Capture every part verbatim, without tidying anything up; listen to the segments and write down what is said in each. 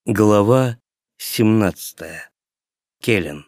Глава семнадцатая. Келен.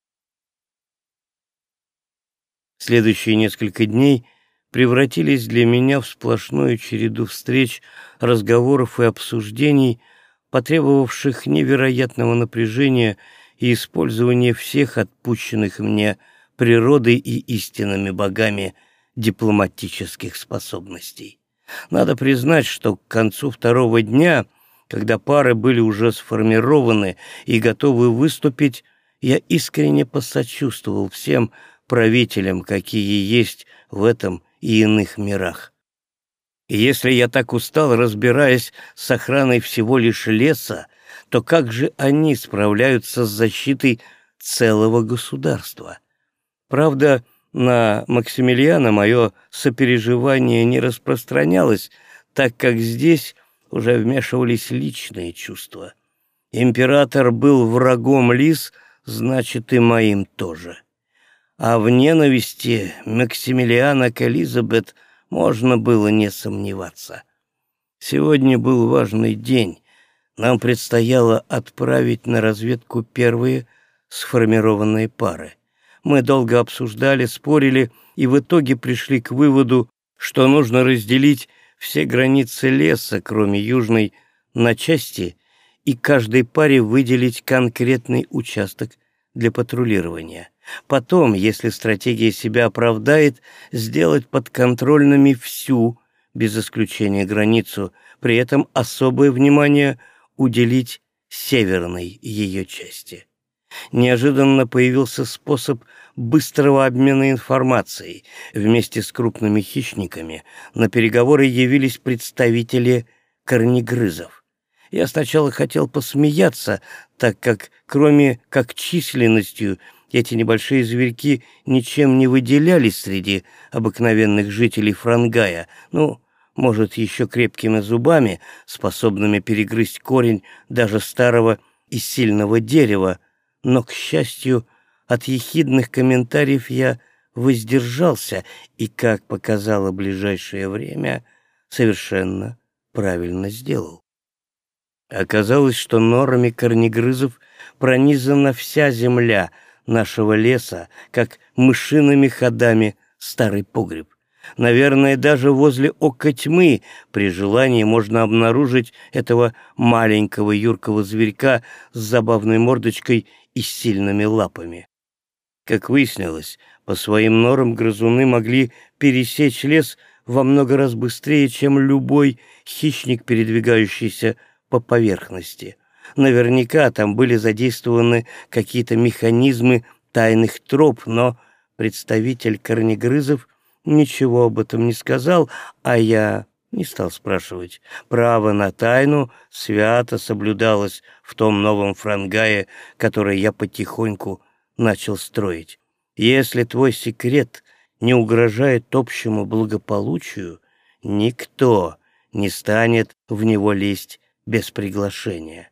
Следующие несколько дней превратились для меня в сплошную череду встреч, разговоров и обсуждений, потребовавших невероятного напряжения и использования всех отпущенных мне природой и истинными богами дипломатических способностей. Надо признать, что к концу второго дня, когда пары были уже сформированы и готовы выступить, я искренне посочувствовал всем правителям, какие есть в этом и иных мирах. И если я так устал, разбираясь с охраной всего лишь леса, то как же они справляются с защитой целого государства? Правда, на Максимилиана мое сопереживание не распространялось, так как здесь уже вмешивались личные чувства. Император был врагом лис, значит, и моим тоже. А в ненависти Максимилиана к Элизабет можно было не сомневаться. Сегодня был важный день. Нам предстояло отправить на разведку первые сформированные пары. Мы долго обсуждали, спорили и в итоге пришли к выводу, что нужно разделить все границы леса, кроме южной, на части, и каждой паре выделить конкретный участок для патрулирования. Потом, если стратегия себя оправдает, сделать подконтрольными всю, без исключения границу, при этом особое внимание уделить северной ее части. Неожиданно появился способ быстрого обмена информацией. Вместе с крупными хищниками на переговоры явились представители корнегрызов. Я сначала хотел посмеяться, так как, кроме как численностью, эти небольшие зверьки ничем не выделялись среди обыкновенных жителей Франгая, ну, может, еще крепкими зубами, способными перегрызть корень даже старого и сильного дерева, но, к счастью, от ехидных комментариев я воздержался и, как показало ближайшее время, совершенно правильно сделал. Оказалось, что норами корнегрызов пронизана вся земля нашего леса, как мышиными ходами старый погреб. Наверное, даже возле ока тьмы при желании можно обнаружить этого маленького юркого зверька с забавной мордочкой и сильными лапами. Как выяснилось, по своим норам грызуны могли пересечь лес во много раз быстрее, чем любой хищник, передвигающийся по поверхности. Наверняка там были задействованы какие-то механизмы тайных троп, но представитель корнегрызов ничего об этом не сказал, а я не стал спрашивать. Право на тайну свято соблюдалось в том новом Франгае, который я потихоньку начал строить. Если твой секрет не угрожает общему благополучию, никто не станет в него лезть без приглашения.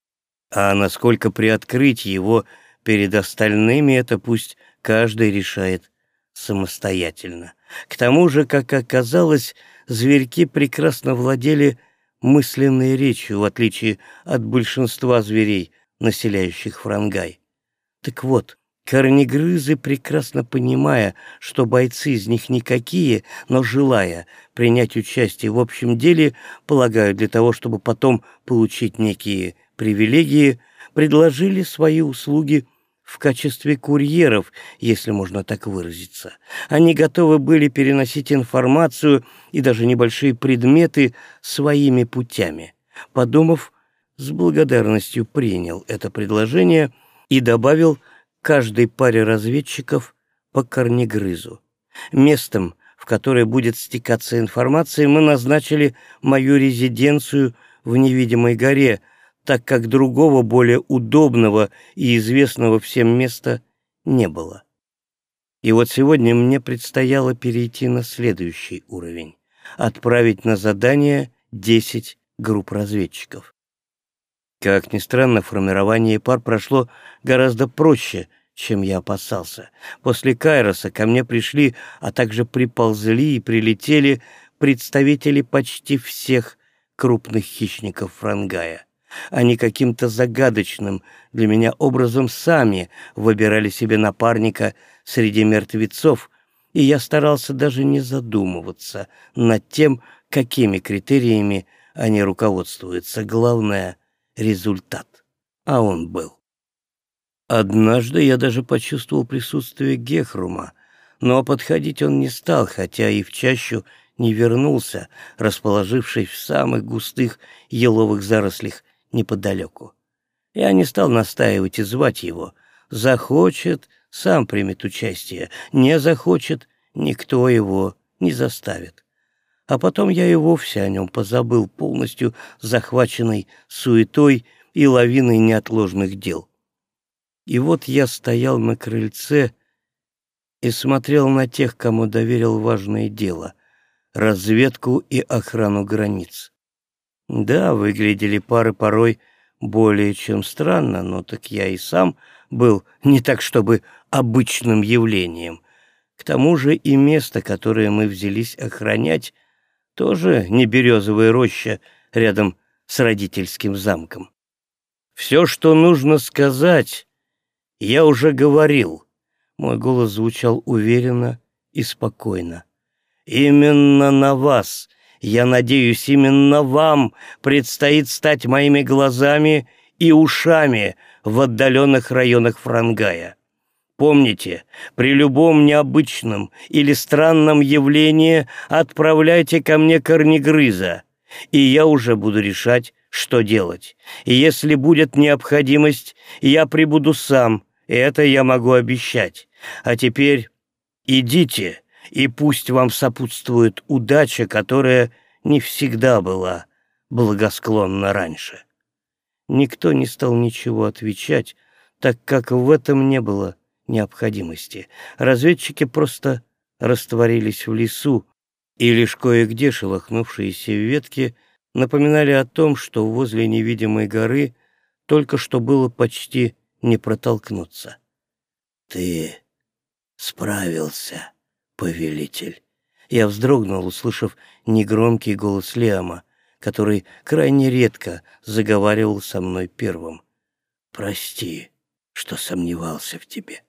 А насколько приоткрыть его перед остальными, это пусть каждый решает самостоятельно. К тому же, как оказалось, зверьки прекрасно владели мысленной речью, в отличие от большинства зверей, населяющих Франгай. Так вот, корнегрызы, прекрасно понимая, что бойцы из них никакие, но желая принять участие в общем деле, полагаю, для того, чтобы потом получить некие привилегии, предложили свои услуги в качестве курьеров, если можно так выразиться. Они готовы были переносить информацию и даже небольшие предметы своими путями. Подумав, с благодарностью принял это предложение и добавил каждой паре разведчиков по корнегрызу. Местом, в которое будет стекаться информация, мы назначили мою резиденцию в невидимой горе, так как другого, более удобного и известного всем места не было. И вот сегодня мне предстояло перейти на следующий уровень — отправить на задание десять групп разведчиков. Как ни странно, формирование пар прошло гораздо проще, чем я опасался. После Кайроса ко мне пришли, а также приползли и прилетели представители почти всех крупных хищников Франгая. Они каким-то загадочным для меня образом сами выбирали себе напарника среди мертвецов, и я старался даже не задумываться над тем, какими критериями они руководствуются. Главное — результат. А он был. Однажды я даже почувствовал присутствие Гехрума, но подходить он не стал, хотя и в чащу не вернулся, расположившись в самых густых еловых зарослях неподалеку. Я не стал настаивать и звать его. Захочет — сам примет участие, не захочет — никто его не заставит. А потом я и вовсе о нем позабыл, полностью захваченный суетой и лавиной неотложных дел. И вот я стоял на крыльце и смотрел на тех, кому доверил важное дело — разведку и охрану границ. Да, выглядели пары порой более чем странно, но так я и сам был не так чтобы обычным явлением. К тому же и место, которое мы взялись охранять, тоже не березовая роща рядом с родительским замком. Все, что нужно сказать, я уже говорил. Мой голос звучал уверенно и спокойно. Именно на вас, я надеюсь, именно вам предстоит стать моими глазами и ушами в отдаленных районах Франгая. Помните, при любом необычном или странном явлении отправляйте ко мне корнегрыза, и я уже буду решать, что делать. И если будет необходимость, я прибуду сам, и это я могу обещать. А теперь идите, и пусть вам сопутствует удача, которая не всегда была благосклонна раньше». Никто не стал ничего отвечать, так как в этом не было необходимости. Разведчики просто растворились в лесу, и лишь кое-где шелохнувшиеся ветки напоминали о том, что возле невидимой горы только что было почти не протолкнуться. «Ты справился, повелитель!» Я вздрогнул, услышав негромкий голос Лиама, который крайне редко заговаривал со мной первым. «Прости, что сомневался в тебе».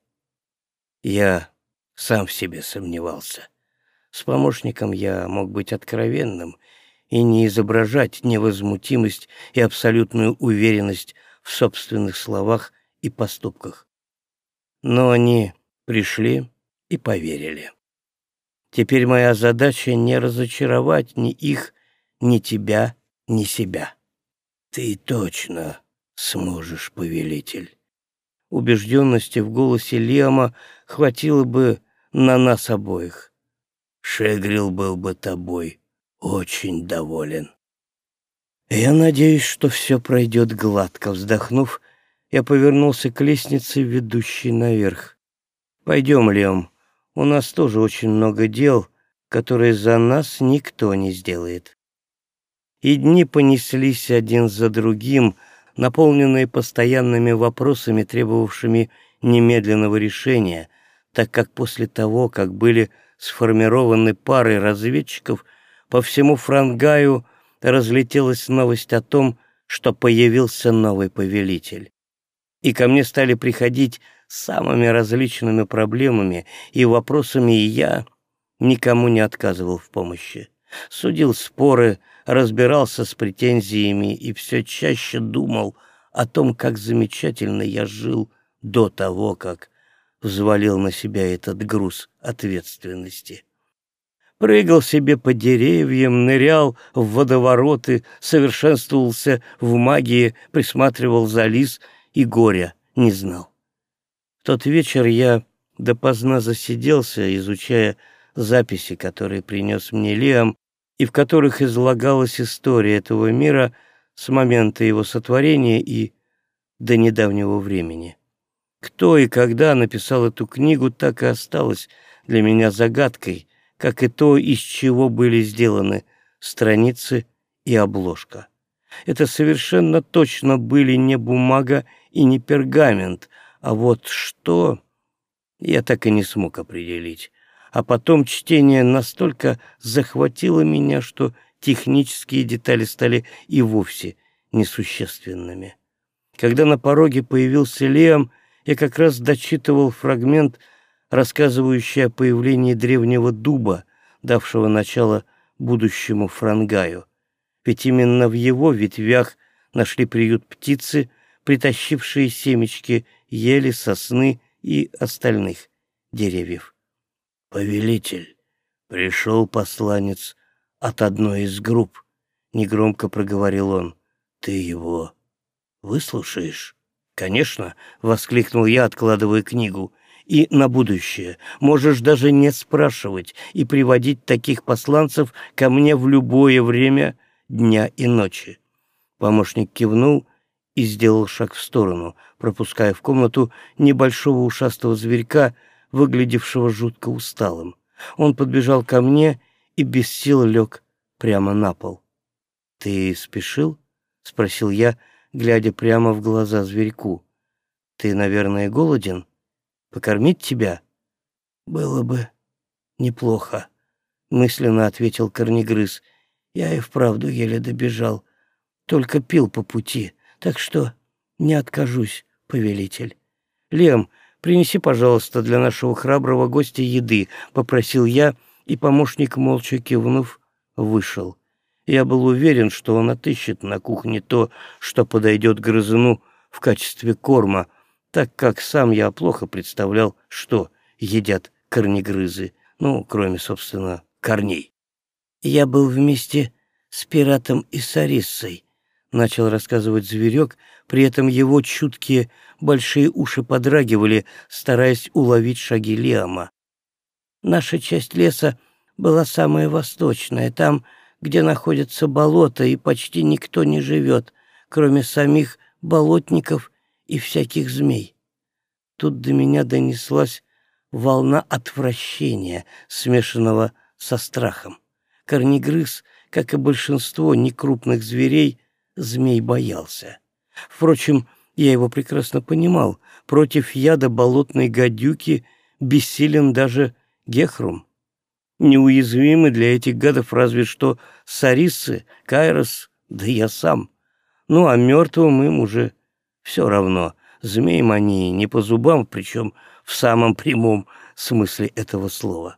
Я сам в себе сомневался. С помощником я мог быть откровенным и не изображать невозмутимость и абсолютную уверенность в собственных словах и поступках. Но они пришли и поверили. Теперь моя задача — не разочаровать ни их, ни тебя, ни себя. «Ты точно сможешь, повелитель». Убежденности в голосе Лиама хватило бы на нас обоих. Шегрил был бы тобой очень доволен. Я надеюсь, что все пройдет гладко. Вздохнув, я повернулся к лестнице, ведущей наверх. Пойдем, Лиам, у нас тоже очень много дел, которые за нас никто не сделает. И дни понеслись один за другим, наполненные постоянными вопросами, требовавшими немедленного решения, так как после того, как были сформированы пары разведчиков, по всему Франгаю разлетелась новость о том, что появился новый повелитель. И ко мне стали приходить с самыми различными проблемами и вопросами, и я никому не отказывал в помощи. Судил споры, разбирался с претензиями и все чаще думал о том, как замечательно я жил до того, как взвалил на себя этот груз ответственности. Прыгал себе по деревьям, нырял в водовороты, совершенствовался в магии, присматривал за лис и горя не знал. В тот вечер я допоздна засиделся, изучая записи, которые принес мне Лиам, и в которых излагалась история этого мира с момента его сотворения и до недавнего времени. Кто и когда написал эту книгу, так и осталось для меня загадкой, как и то, из чего были сделаны страницы и обложка. Это совершенно точно были не бумага и не пергамент, а вот что, я так и не смог определить. А потом чтение настолько захватило меня, что технические детали стали и вовсе несущественными. Когда на пороге появился Лиам, я как раз дочитывал фрагмент, рассказывающий о появлении древнего дуба, давшего начало будущему Франгаю. Ведь именно в его ветвях нашли приют птицы, притащившие семечки ели, сосны и остальных деревьев. «Повелитель, пришел посланец от одной из групп», — негромко проговорил он. «Ты его выслушаешь?» «Конечно», — воскликнул я, откладывая книгу. «И на будущее можешь даже не спрашивать и приводить таких посланцев ко мне в любое время дня и ночи». Помощник кивнул и сделал шаг в сторону, пропуская в комнату небольшого ушастого зверька, выглядевшего жутко усталым. Он подбежал ко мне и без сил лег прямо на пол. «Ты спешил?» — спросил я, глядя прямо в глаза зверьку. «Ты, наверное, голоден? Покормить тебя?» «Было бы неплохо», — мысленно ответил корнегрыз. «Я и вправду еле добежал, только пил по пути, так что не откажусь, повелитель». «Лем, принеси, пожалуйста, для нашего храброго гостя еды», — попросил я, и помощник, молча кивнув, вышел. Я был уверен, что он отыщет на кухне то, что подойдет грызуну в качестве корма, так как сам я плохо представлял, что едят корнегрызы, ну, кроме, собственно, корней. «Я был вместе с пиратом и Сариссой», — начал рассказывать зверек, при этом его чуткие большие уши подрагивали, стараясь уловить шаги Лиама. «Наша часть леса была самая восточная, там, где находятся болота, и почти никто не живет, кроме самих болотников и всяких змей». Тут до меня донеслась волна отвращения, смешанного со страхом. Корнегрыз, как и большинство некрупных зверей, змей боялся. Впрочем, я его прекрасно понимал. Против яда болотной гадюки бессилен даже Гехрум. Неуязвимы для этих гадов разве что Сариссы, Кайрос, да я сам. Ну, а мертвым им уже все равно. Змеям они не по зубам, причем в самом прямом смысле этого слова.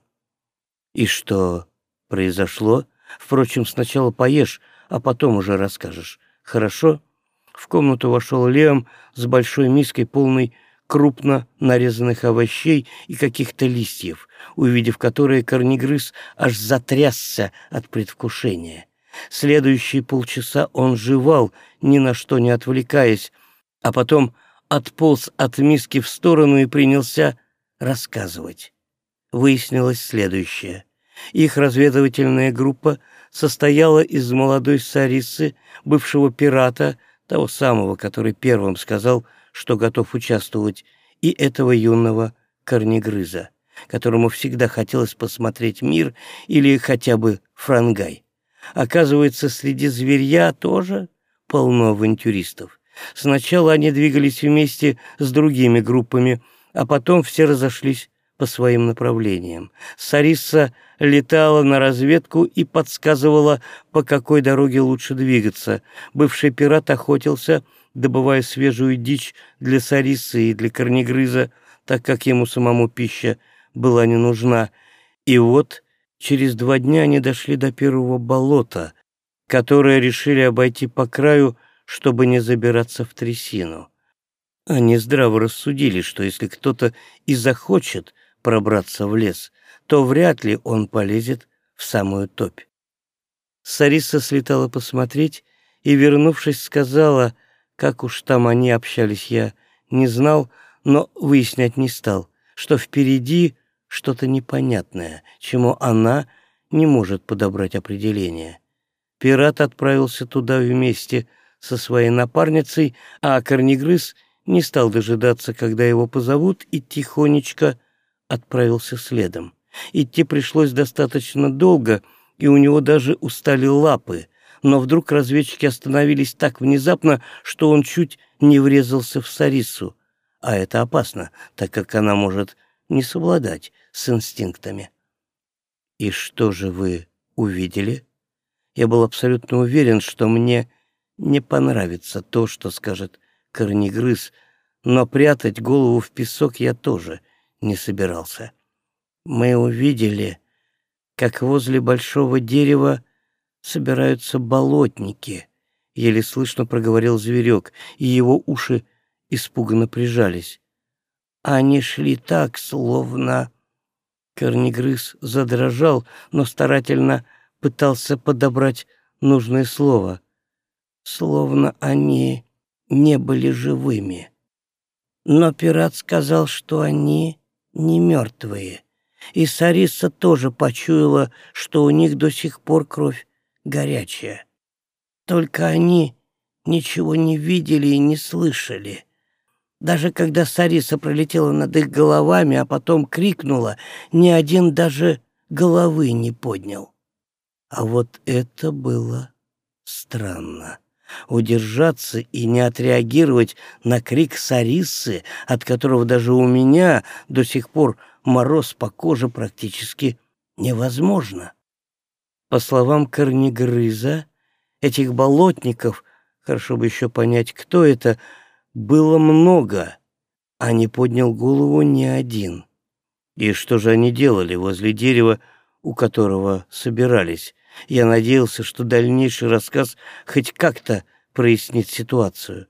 И что произошло? Впрочем, сначала поешь, а потом уже расскажешь. Хорошо?» В комнату вошел Лиам с большой миской, полной крупно нарезанных овощей и каких-то листьев, увидев которые, корнегрыз аж затрясся от предвкушения. Следующие полчаса он жевал, ни на что не отвлекаясь, а потом отполз от миски в сторону и принялся рассказывать. Выяснилось следующее. Их разведывательная группа состояла из молодой Сариссы, бывшего пирата, того самого, который первым сказал, что готов участвовать, и этого юного корнегрыза, которому всегда хотелось посмотреть мир или хотя бы Франгай. Оказывается, среди зверья тоже полно авантюристов. Сначала они двигались вместе с другими группами, а потом все разошлись по своим направлениям. Сарисса летала на разведку и подсказывала, по какой дороге лучше двигаться. Бывший пират охотился, добывая свежую дичь для Сариссы и для корнегрыза, так как ему самому пища была не нужна. И вот через два дня они дошли до первого болота, которое решили обойти по краю, чтобы не забираться в трясину. Они здраво рассудили, что если кто-то и захочет пробраться в лес, то вряд ли он полезет в самую топь. Сарисса слетала посмотреть и, вернувшись, сказала, как уж там они общались, я не знал, но выяснять не стал, что впереди что-то непонятное, чему она не может подобрать определение. Пират отправился туда вместе со своей напарницей, а корнегрыз не стал дожидаться, когда его позовут, и тихонечко отправился следом. Идти пришлось достаточно долго, и у него уже устали лапы, но вдруг разведчики остановились так внезапно, что он чуть не врезался в Сариссу, а это опасно, так как она может не совладать с инстинктами. «И что же вы увидели?» Я был абсолютно уверен, что мне не понравится то, что скажет Корнегрыз, но прятать голову в песок я тоже не собирался. Мы увидели, как возле большого дерева собираются болотники, еле слышно проговорил зверек, и его уши испуганно прижались. Они шли так, словно... Корнегрыз задрожал, но старательно пытался подобрать нужное слово. Словно они не были живыми. Но пират сказал, что они не мертвые. И Сариса тоже почуяла, что у них до сих пор кровь горячая. Только они ничего не видели и не слышали. Даже когда Сариса пролетела над их головами, а потом крикнула, ни один даже головы не поднял. А вот это было странно. Удержаться и не отреагировать на крик Сарисы, от которого даже у меня до сих пор мороз по коже, практически невозможно. По словам Корнегрыза, этих болотников, хорошо бы еще понять, кто это, было много, а не поднял голову ни один. И что же они делали возле дерева, у которого собирались? Я надеялся, что дальнейший рассказ хоть как-то прояснит ситуацию.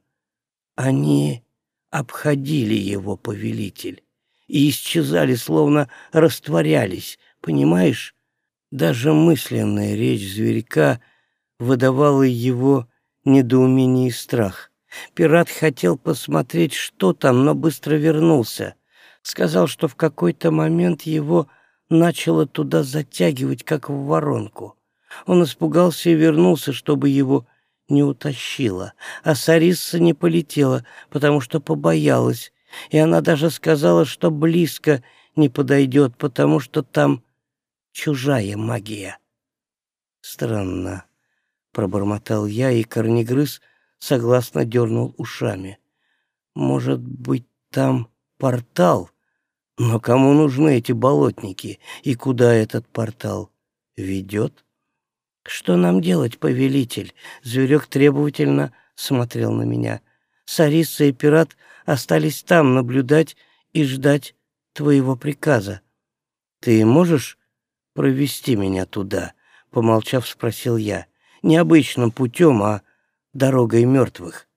Они обходили его, повелитель, и исчезали, словно растворялись, понимаешь? Даже мысленная речь зверька выдавала его недоумение и страх. Пират хотел посмотреть, что там, но быстро вернулся. Сказал, что в какой-то момент его начало туда затягивать, как в воронку. Он испугался и вернулся, чтобы его не утащило. А Сариса не полетела, потому что побоялась. И она даже сказала, что близко не подойдет, потому что там чужая магия. Странно, пробормотал я, и Корнегрыз согласно дернул ушами. Может быть, там портал? Но кому нужны эти болотники? И куда этот портал ведет? Что нам делать, повелитель? Зверек требовательно смотрел на меня. Сариса и пират остались там наблюдать и ждать твоего приказа. Ты можешь провести меня туда? Помолчав, спросил я. Не обычным путем, а дорогой мертвых.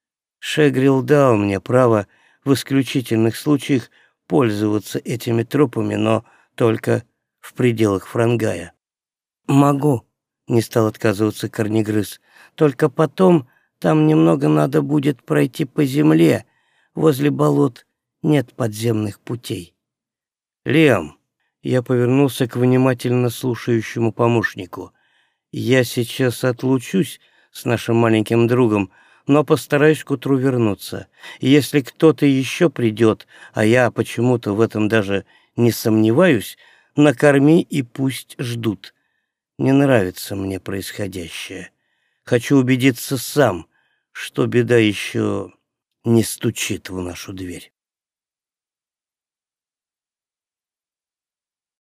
Шегрил дал мне право в исключительных случаях пользоваться этими тропами, но только в пределах Франгая. «Могу», — не стал отказываться Корнегрыз, «только потом там немного надо будет пройти по земле, возле болот нет подземных путей». «Лиам», — я повернулся к внимательно слушающему помощнику, «я сейчас отлучусь с нашим маленьким другом, но постараюсь к утру вернуться. Если кто-то еще придет, а я почему-то в этом даже не сомневаюсь, накорми и пусть ждут. Не нравится мне происходящее. Хочу убедиться сам, что беда еще не стучит в нашу дверь».